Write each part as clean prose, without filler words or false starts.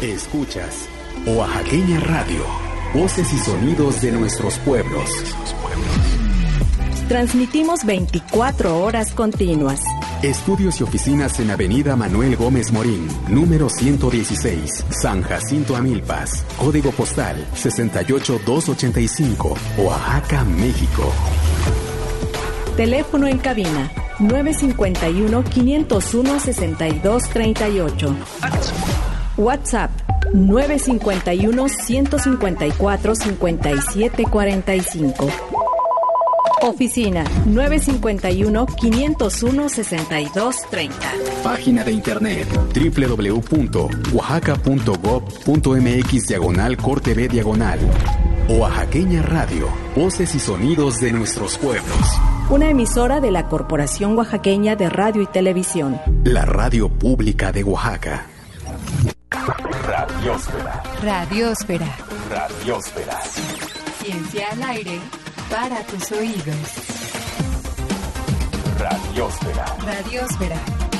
Escuchas Oaxaqueña Radio, voces y sonidos de nuestros pueblos. Transmitimos 24 horas continuas. Estudios y oficinas en Avenida Manuel Gómez Morín, número 116, San Jacinto Amilpas, código postal 68285, Oaxaca, México. Teléfono en cabina 951-501-6238. WhatsApp 951-154-5745. Oficina 951-501-6230. Página de internet www.oaxaca.gov.mx/corteb/. Oaxaqueña Radio, voces y sonidos de nuestros pueblos. Una emisora de la Corporación Oaxaqueña de Radio y Televisión. La radio pública de Oaxaca. Radiósfera. Radiósfera. Radiósfera. Ciencia al aire para tus oídos. Radiósfera. Radiósfera.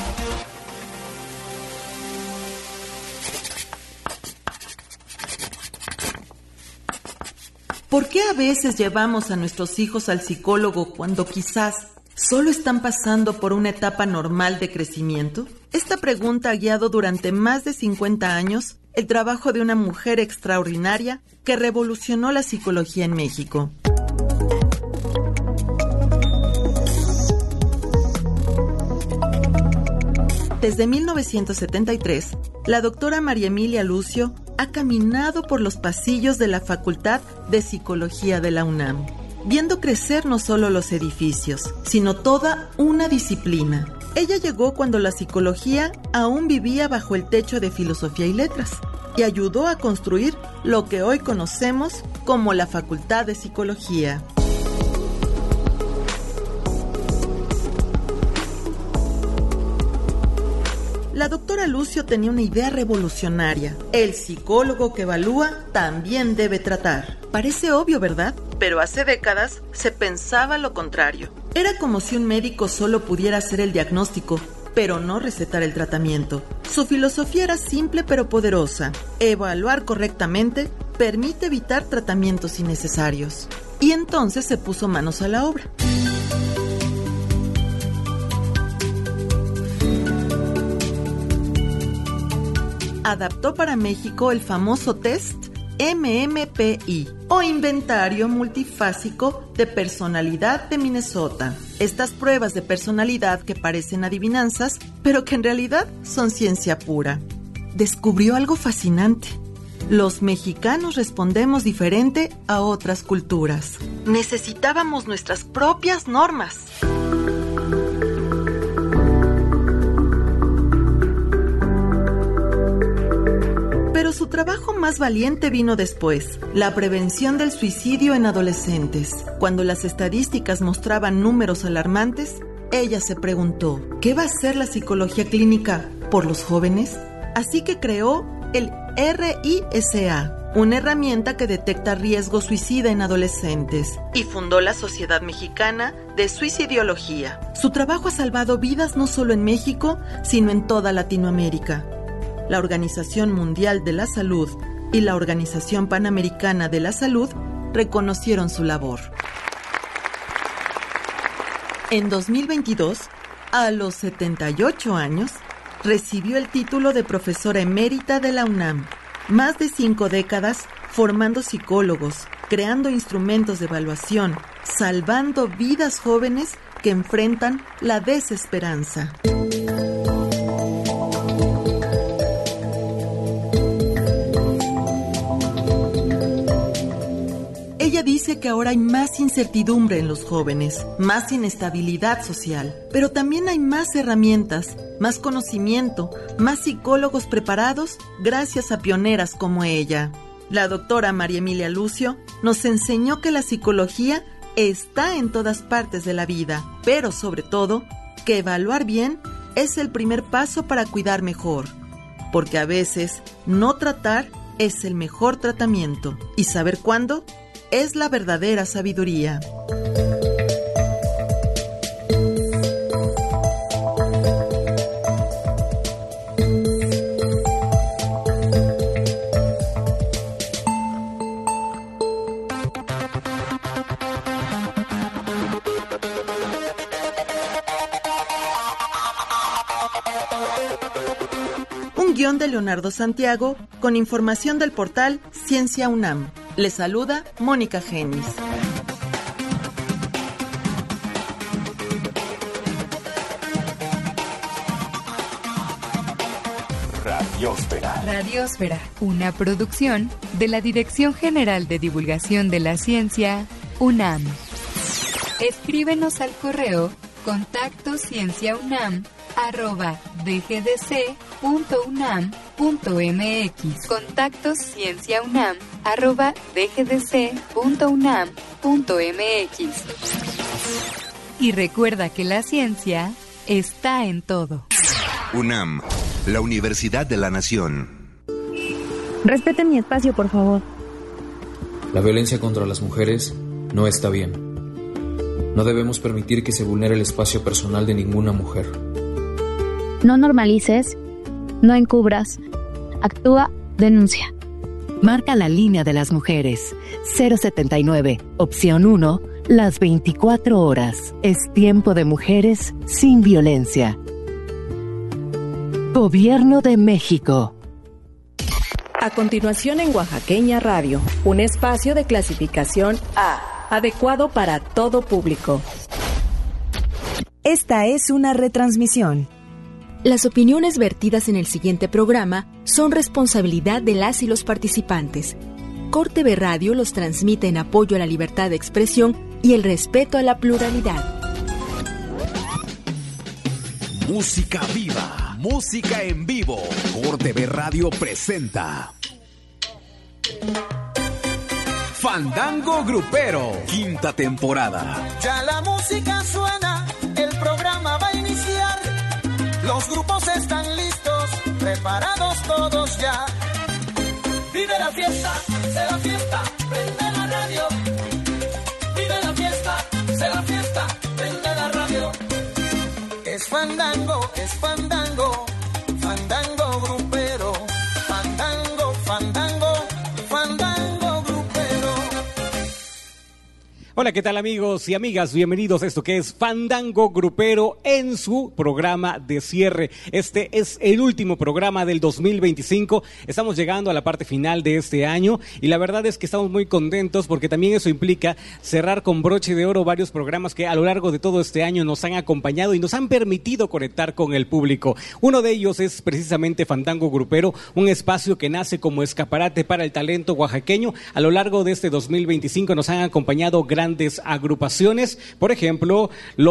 ¿Por qué a veces llevamos a nuestros hijos al psicólogo cuando quizás solo están pasando por una etapa normal de crecimiento? Esta pregunta ha guiado durante más de 50 años el trabajo de una mujer extraordinaria que revolucionó la psicología en México. Desde 1973, la doctora María Emilia Lucio ha caminado por los pasillos de la Facultad de Psicología de la UNAM, viendo crecer no solo los edificios, sino toda una disciplina. Ella llegó cuando la psicología aún vivía bajo el techo de Filosofía y Letras y ayudó a construir lo que hoy conocemos como la Facultad de Psicología. La doctora Lucio tenía una idea revolucionaria. El psicólogo que evalúa también debe tratar. Parece obvio, ¿verdad? Pero hace décadas se pensaba lo contrario. Era como si un médico solo pudiera hacer el diagnóstico, pero no recetar el tratamiento. Su filosofía era simple pero poderosa. Evaluar correctamente permite evitar tratamientos innecesarios. Y entonces se puso manos a la obra. Adaptó para México el famoso test MMPI o Inventario Multifásico de Personalidad de Minnesota. Estas pruebas de personalidad que parecen adivinanzas, pero que en realidad son ciencia pura. Descubrió algo fascinante. Los mexicanos respondemos diferente a otras culturas. Necesitábamos nuestras propias normas. Pero su trabajo más valiente vino después, la prevención del suicidio en adolescentes. Cuando las estadísticas mostraban números alarmantes, ella se preguntó, ¿qué va a hacer la psicología clínica por los jóvenes? Así que creó el RISA, una herramienta que detecta riesgo suicida en adolescentes, y fundó la Sociedad Mexicana de Suicidología. Su trabajo ha salvado vidas no solo en México, sino en toda Latinoamérica. La Organización Mundial de la Salud y la Organización Panamericana de la Salud reconocieron su labor. En 2022, a los 78 años, recibió el título de profesora emérita de la UNAM. Más de 5 décadas formando psicólogos, creando instrumentos de evaluación, salvando vidas jóvenes que enfrentan la desesperanza. Ella dice que ahora hay más incertidumbre en los jóvenes, más inestabilidad social, pero también hay más herramientas, más conocimiento, más psicólogos preparados gracias a pioneras como ella. La doctora María Emilia Lucio nos enseñó que la psicología está en todas partes de la vida, pero sobre todo, que evaluar bien es el primer paso para cuidar mejor, porque a veces no tratar es el mejor tratamiento y saber cuándo es la verdadera sabiduría. un guión de Leonardo Santiago con información del portal Ciencia UNAM. Les saluda Mónica Genis. Radiósfera. Radiósfera, una producción de la Dirección General de Divulgación de la Ciencia, UNAM. Escríbenos al correo contactoscienciaunam@dgdc.unam.mx. contactoscienciaunam@dgdc.unam.mx. Y recuerda que la ciencia está en todo. UNAM, la Universidad de la Nación. Respeten mi espacio, por favor. La violencia contra las mujeres no está bien. No debemos permitir que se vulnere el espacio personal de ninguna mujer. No normalices, no encubras, actúa, denuncia. Marca la línea de las mujeres. 079, opción 1, las 24 horas. Es tiempo de mujeres sin violencia. Gobierno de México. A continuación en Oaxaqueña Radio, un espacio de clasificación A, adecuado para todo público. Esta es una retransmisión. Las opiniones vertidas en el siguiente programa son responsabilidad de las y los participantes. Corte B Radio los transmite en apoyo a la libertad de expresión y el respeto a la pluralidad. Música viva, música en vivo. Corte B Radio presenta Fandango Grupero, quinta temporada. Ya la música suena, el programa va a iniciar. Los grupos están listos, preparados todos ya. Vive la fiesta, será fiesta, prende la radio. Vive la fiesta, será fiesta, prende la radio. Es fandango, fandango grupero. Fandango, fandango, fandango grupero. Hola, ¿qué tal amigos y amigas? Bienvenidos a esto que es Fandango Grupero en su programa de cierre. Este es el último programa del 2025. Estamos llegando a la parte final de este año y la verdad es que estamos muy contentos porque también eso implica cerrar con broche de oro varios programas que a lo largo de todo este año nos han acompañado y nos han permitido conectar con el público. Uno de ellos es precisamente Fandango Grupero, un espacio que nace como escaparate para el talento oaxaqueño. A lo largo de este 2025 nos han acompañado grandes agrupaciones, por ejemplo,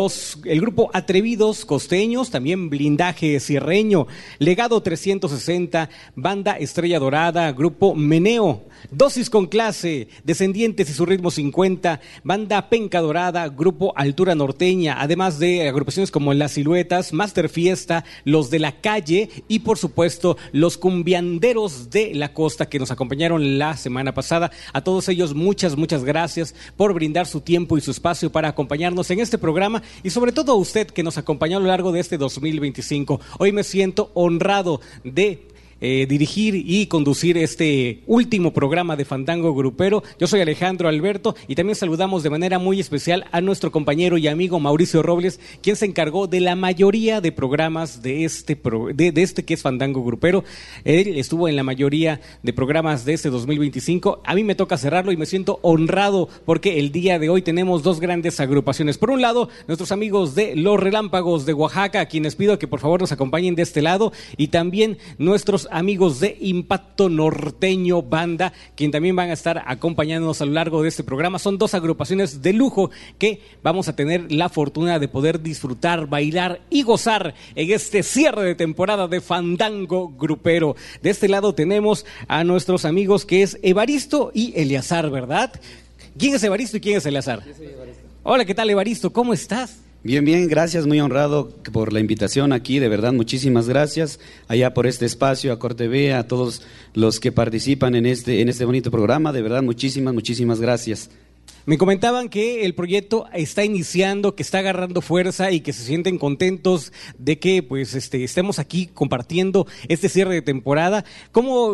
el grupo Atrevidos Costeños, también Blindaje Sierreño, Legado 360, Banda Estrella Dorada, Grupo Meneo, Dosis con Clase, Descendientes y su Ritmo 50, Banda Penca Dorada, Grupo Altura Norteña, además de agrupaciones como Las Siluetas, Master Fiesta, Los de la Calle y por supuesto los Cumbianderos de la Costa que nos acompañaron la semana pasada. A todos ellos muchas gracias por brindar su tiempo y su espacio para acompañarnos en este programa y sobre todo a usted que nos acompañó a lo largo de este 2025. Hoy me siento honrado de dirigir y conducir este último programa de Fandango Grupero. Yo soy Alejandro Alberto y también saludamos de manera muy especial a nuestro compañero y amigo Mauricio Robles, quien se encargó de la mayoría de programas de este que es Fandango Grupero. Él estuvo en la mayoría de programas de este 2025. A mí me toca cerrarlo y me siento honrado porque el día de hoy tenemos dos grandes agrupaciones. Por un lado, nuestros amigos de Los Relámpagos de Oaxaca, a quienes pido que por favor nos acompañen de este lado, y también nuestros amigos de Impacto Norteño Banda, quien también van a estar acompañándonos a lo largo de este programa. Son dos agrupaciones de lujo que vamos a tener la fortuna de poder disfrutar, bailar y gozar en este cierre de temporada de Fandango Grupero. De este lado tenemos a nuestros amigos que es Evaristo y Eleazar, ¿verdad? ¿Quién es Evaristo y quién es Eleazar? Yo soy Evaristo. Hola, ¿qué tal Evaristo? ¿Cómo estás? Bien, gracias, muy honrado por la invitación aquí, de verdad, muchísimas gracias allá por este espacio, a Corte B, a todos los que participan en este bonito programa, de verdad, muchísimas gracias. Me comentaban que el proyecto está iniciando, que está agarrando fuerza y que se sienten contentos de que pues estemos aquí compartiendo este cierre de temporada. ¿Cómo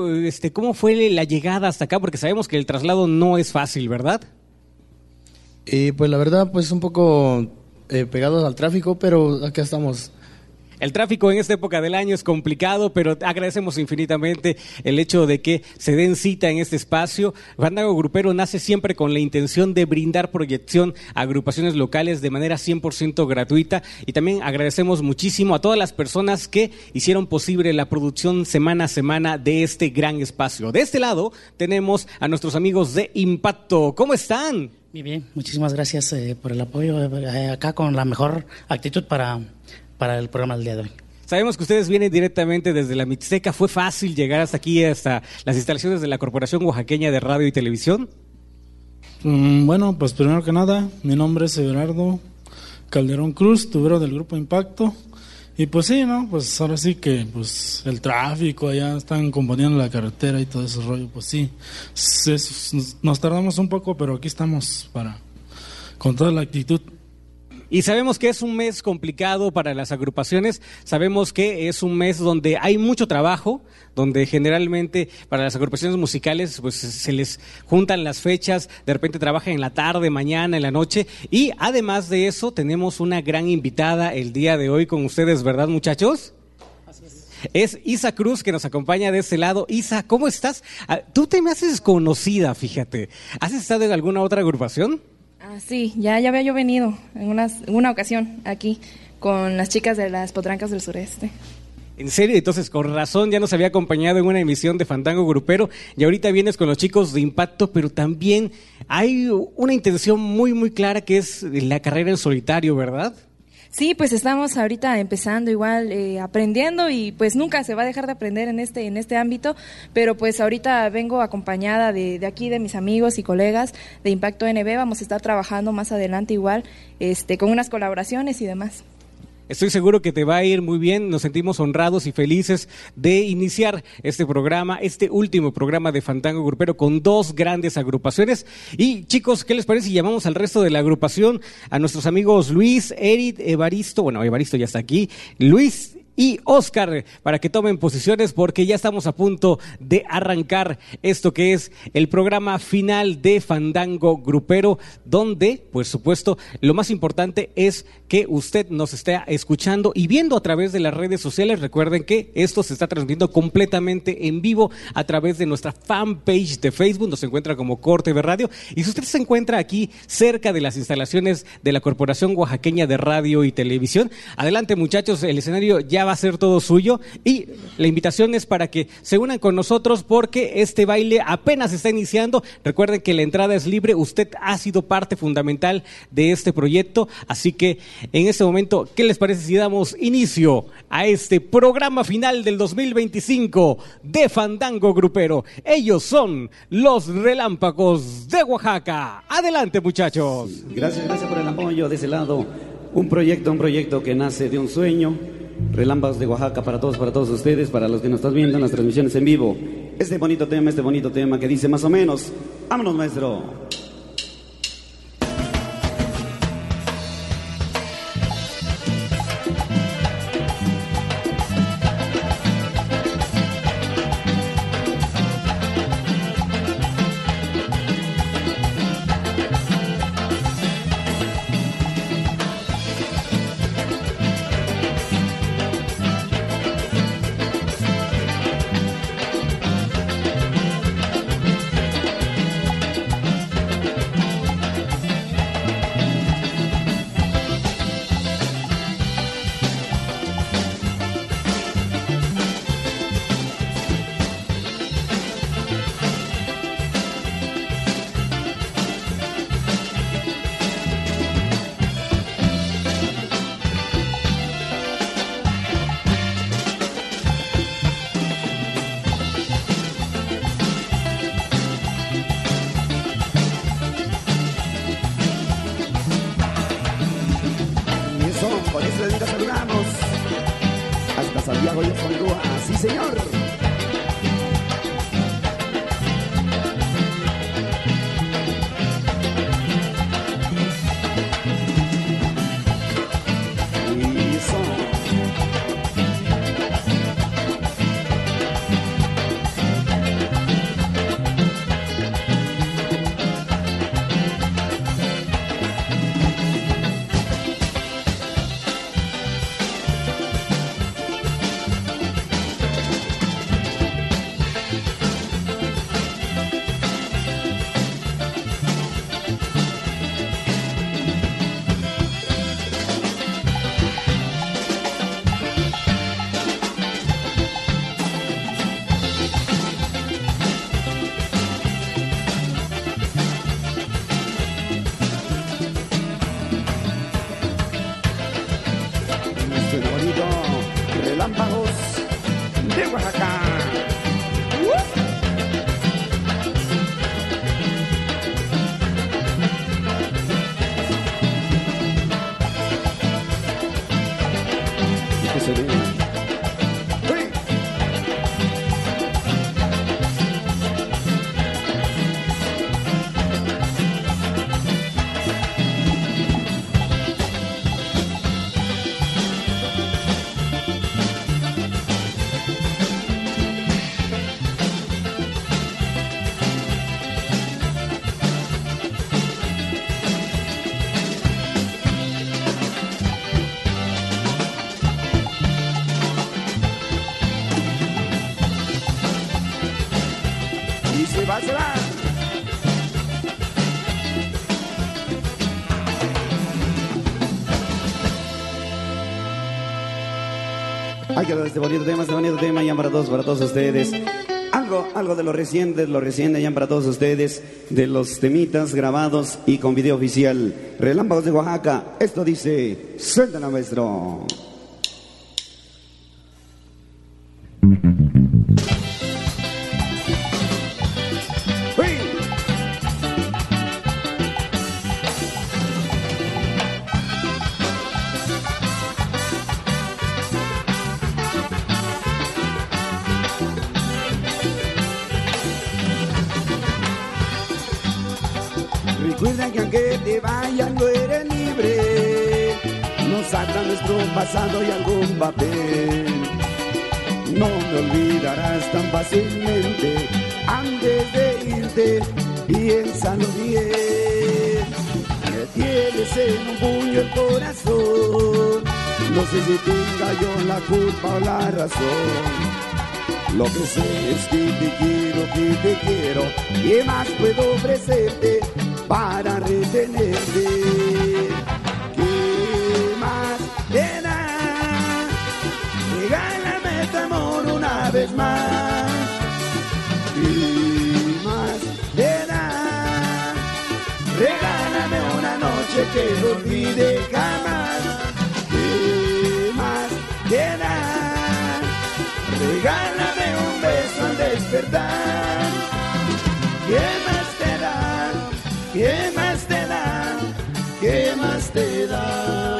fue la llegada hasta acá? Porque sabemos que el traslado no es fácil, ¿verdad? Pues la verdad, pues un poco pegados al tráfico, pero acá estamos. El tráfico en esta época del año es complicado, pero agradecemos infinitamente el hecho de que se den cita en este espacio. Fandango Grupero nace siempre con la intención de brindar proyección a agrupaciones locales de manera 100% gratuita, y también agradecemos muchísimo a todas las personas que hicieron posible la producción semana a semana de este gran espacio. De este lado tenemos a nuestros amigos de Impacto. ¿Cómo están? Muy bien, muchísimas gracias por el apoyo, acá con la mejor actitud para el programa del día de hoy. Sabemos que ustedes vienen directamente desde la Mixteca. ¿Fue fácil llegar hasta aquí, hasta las instalaciones de la Corporación Oaxaqueña de Radio y Televisión? Bueno, pues primero que nada, mi nombre es Everardo Calderón Cruz, tubero del Grupo Impacto. Y pues sí, ¿no? Pues ahora sí que pues el tráfico, allá están componiendo la carretera y todo ese rollo, pues sí, nos tardamos un poco, pero aquí estamos con toda la actitud. Y sabemos que es un mes complicado para las agrupaciones, sabemos que es un mes donde hay mucho trabajo, donde generalmente para las agrupaciones musicales pues se les juntan las fechas, de repente trabajan en la tarde, mañana, en la noche, y además de eso tenemos una gran invitada el día de hoy con ustedes, ¿verdad, muchachos? Así es. Es Isa Cruz, que nos acompaña de este lado. Isa, ¿cómo estás? Tú te me haces conocida, fíjate. ¿Has estado en alguna otra agrupación? Sí, ya había yo venido en una ocasión aquí con las chicas de las Potrancas del Sureste. ¿En serio? Entonces, con razón, ya nos había acompañado en una emisión de Fandango Grupero y ahorita vienes con los chicos de Impacto, pero también hay una intención muy, muy clara que es la carrera en solitario, ¿verdad? Sí, pues estamos ahorita empezando igual, aprendiendo, y pues nunca se va a dejar de aprender en este ámbito, pero pues ahorita vengo acompañada de aquí, de mis amigos y colegas de Impacto NB. Vamos a estar trabajando más adelante igual, con unas colaboraciones y demás. Estoy seguro que te va a ir muy bien. Nos sentimos honrados y felices de iniciar este programa, este último programa de Fandango Grupero con dos grandes agrupaciones. Y chicos, ¿qué les parece si llamamos al resto de la agrupación? A nuestros amigos Luis, Eric, Evaristo, bueno, Evaristo ya está aquí, Luis y Oscar, para que tomen posiciones porque ya estamos a punto de arrancar esto que es el programa final de Fandango Grupero, donde, por supuesto, lo más importante es que usted nos esté escuchando y viendo a través de las redes sociales. Recuerden que esto se está transmitiendo completamente en vivo a través de nuestra fanpage de Facebook, nos encuentra como CorTV Radio, y si usted se encuentra aquí cerca de las instalaciones de la Corporación Oaxaqueña de Radio y Televisión, adelante muchachos, el escenario ya va a ser todo suyo y la invitación es para que se unan con nosotros porque este baile apenas está iniciando. Recuerden que la entrada es libre, usted ha sido parte fundamental de este proyecto, así que en este momento, ¿qué les parece si damos inicio a este programa final del 2025 de Fandango Grupero? Ellos son los Relámpagos de Oaxaca. Adelante muchachos. Gracias por el apoyo de ese lado. Un proyecto que nace de un sueño. Relámpagos de Oaxaca para todos ustedes, para los que nos están viendo en las transmisiones en vivo. Este bonito tema que dice más o menos: vámonos, maestro. Santiago y Sondúa, sí señor. se va. Hay que dar este bonito tema, ya para todos ustedes. Algo de lo reciente, ya para todos ustedes, de los temitas grabados y con video oficial. Relámpagos de Oaxaca, esto dice, suéltala, maestro. Recuerda que aunque te vayas no eres libre, nos ata nuestro pasado y algún papel. No me olvidarás tan fácilmente, antes de irte, piénsalo bien. Me tienes en un puño el corazón, no sé si tenga yo la culpa o la razón. Lo que sé es que te quiero, ¿qué más puedo ofrecerte para retenerte? ¿Qué más te da? Regálame tu amor una vez más. ¿Qué más te da? Regálame una noche que no olvide jamás. ¿Qué más te da? Regálame un beso al despertar. ¿Qué más te da? ¿Qué más te da? ¿Qué más te da?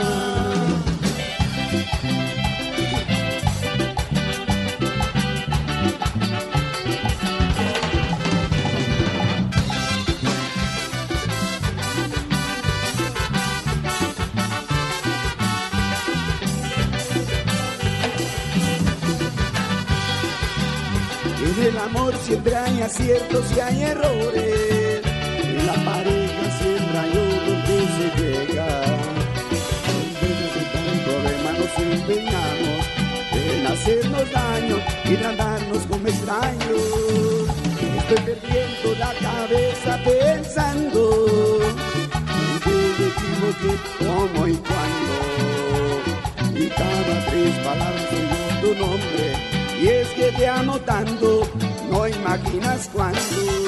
En el amor siempre hay aciertos y hay errores. En la pareja siempre hay uno que se llega. En vez de tanto problema nos empeñamos en hacernos daño y tratarnos como extraños. Estoy perdiendo la cabeza pensando en que me equivoqué, cómo y cuándo. Y cada 3 palabras oigo tu nombre. Y es que te amo tanto, no imaginas cuánto.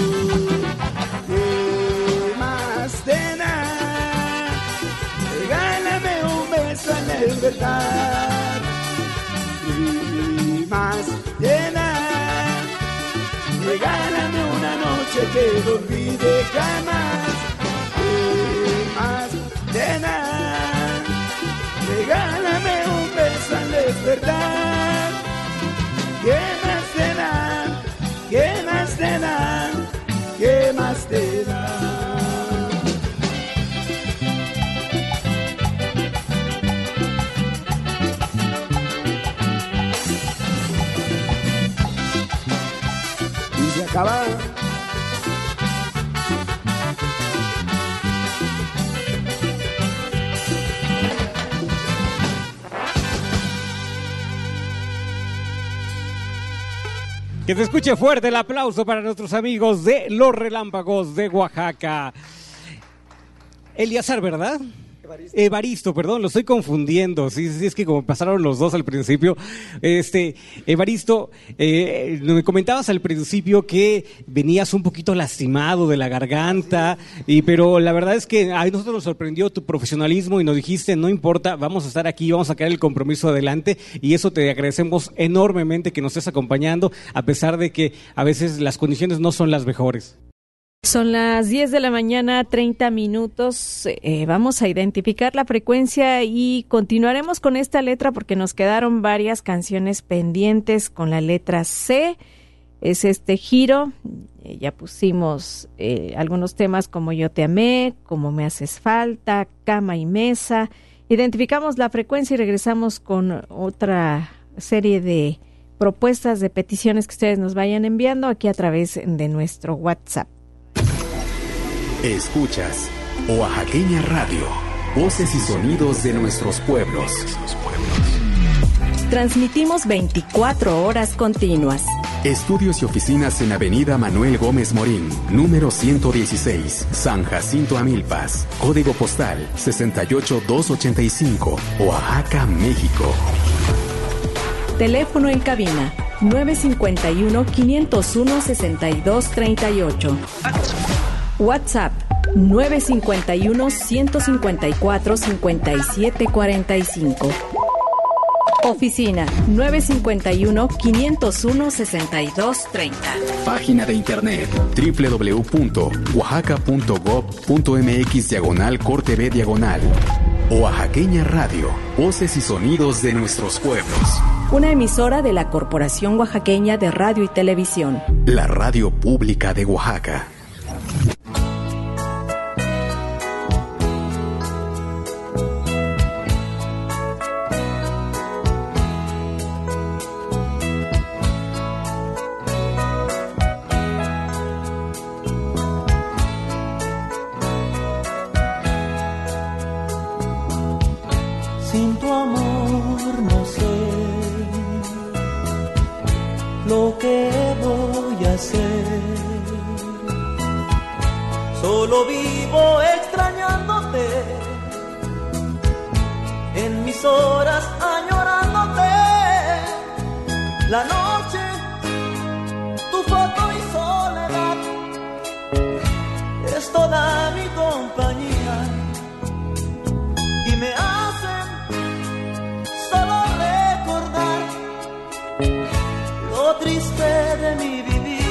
¿Qué más te da? Regálame un beso al despertar. ¿Qué más te da? Regálame una noche que no olvide jamás. ¿Qué más te da? Regálame un beso al despertar. ¿Qué más te da? ¿Qué más te da? ¿Qué más te da? Y se acaba. Que se escuche fuerte el aplauso para nuestros amigos de Los Relámpagos de Oaxaca. Eleazar, ¿verdad? Evaristo, perdón, lo estoy confundiendo. Sí, es que como pasaron los dos al principio. Evaristo, me comentabas al principio que venías un poquito lastimado de la garganta, pero la verdad es que a nosotros nos sorprendió tu profesionalismo y nos dijiste, no importa, vamos a estar aquí, vamos a sacar el compromiso adelante, y eso te agradecemos enormemente que nos estés acompañando, a pesar de que a veces las condiciones no son las mejores. Son las 10 de la mañana, 30 minutos. Vamos a identificar la frecuencia y continuaremos con esta letra porque nos quedaron varias canciones pendientes con la letra C. Es este giro. Ya pusimos algunos temas como Yo te amé, Como me haces falta, Cama y mesa. Identificamos la frecuencia y regresamos con otra serie de propuestas, de peticiones que ustedes nos vayan enviando aquí a través de nuestro WhatsApp. Escuchas Oaxaqueña Radio, voces y sonidos de nuestros pueblos. Transmitimos 24 horas continuas. Estudios y oficinas en Avenida Manuel Gómez Morín, número 116, San Jacinto Amilpas. Código postal 68285, Oaxaca, México. Teléfono en cabina 951-501-6238. WhatsApp 951-154-5745. Oficina 951-501-6230. Página de internet www.oaxaca.gov.mx/Corte B/. Oaxaqueña Radio, voces y sonidos de nuestros pueblos. Una emisora de la Corporación Oaxaqueña de Radio y Televisión. La radio pública de Oaxaca. Sin tu amor no sé lo que voy a hacer. Solo vivo extrañándote, en mis horas añorándote. La noche, tu foto y soledad es toda mi compañía y me hacen solo recordar lo triste de mi vivir.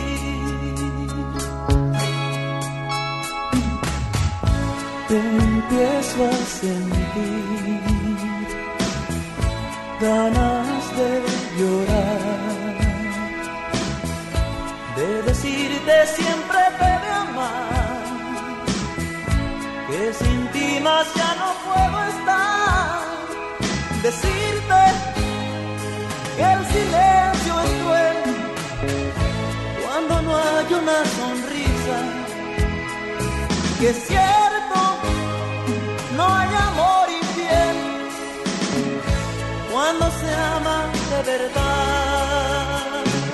Te empiezo a sentir ganas de llorar, de decirte siempre te de amar, que sin ti más ya no puedo estar. Decirte que el silencio es cruel cuando no hay una sonrisa, que es cierto, no hay amor infiel cuando se ama de verdad.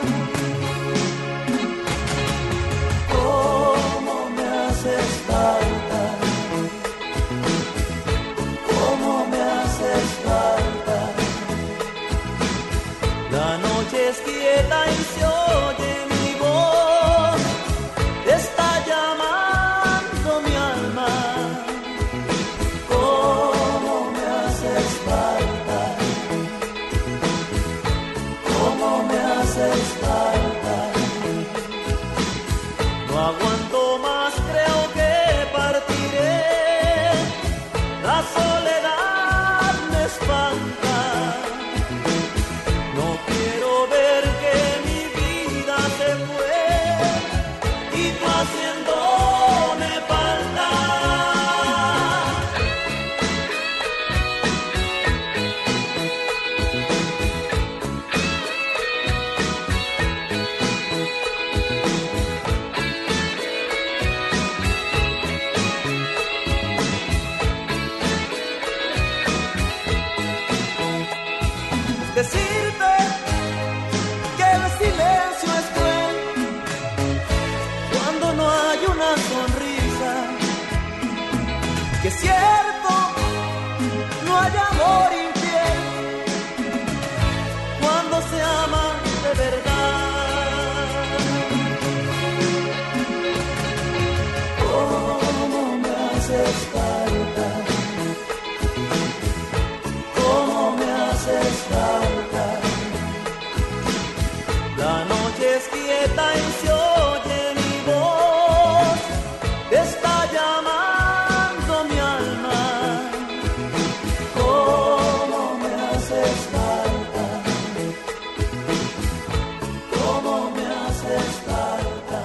¿Cómo me haces falta? ¿Cómo me haces falta? La noche es quieta y se oye mi voz, te está llamando mi alma. ¿Cómo me haces falta? ¿Cómo me haces falta? No aguanto más, creo que partiré. La soledad me espanta. No quiero ver que mi vida se fue y tú haciéndome falta. Decirte que el silencio es cruel cuando no hay una sonrisa, que es cierto, no hay amor infiel cuando se ama de verdad. ¿Cómo me haces falta? ¿Cómo me haces falta? La noche es quieta y se oye mi voz, te está llamando mi alma. ¿Cómo me haces falta? ¿Cómo me haces falta?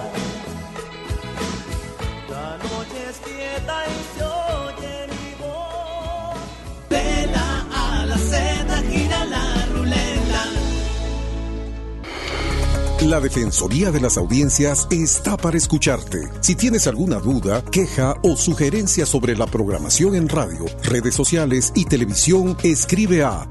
La noche es quieta y se oye mi voz. De la A a la Z gira la ruleta. La Defensoría de las Audiencias está para escucharte. Si tienes alguna duda, queja o sugerencia sobre la programación en radio, redes sociales y televisión, escribe a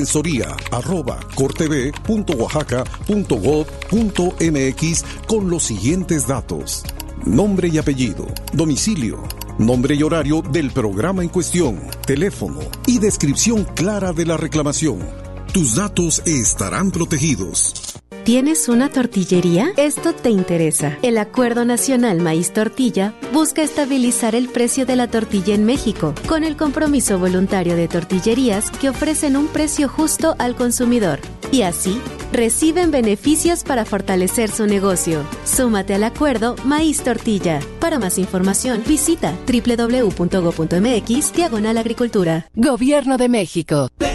defensoría@cortv.oaxaca.gov.mx con los siguientes datos: nombre y apellido, domicilio, nombre y horario del programa en cuestión, teléfono y descripción clara de la reclamación. Tus datos estarán protegidos. ¿Tienes una tortillería? Esto te interesa. El Acuerdo Nacional Maíz Tortilla busca estabilizar el precio de la tortilla en México, con el compromiso voluntario de tortillerías que ofrecen un precio justo al consumidor. Y así, reciben beneficios para fortalecer su negocio. Súmate al Acuerdo Maíz Tortilla. Para más información, visita www.go.mx/agricultura. Gobierno de México.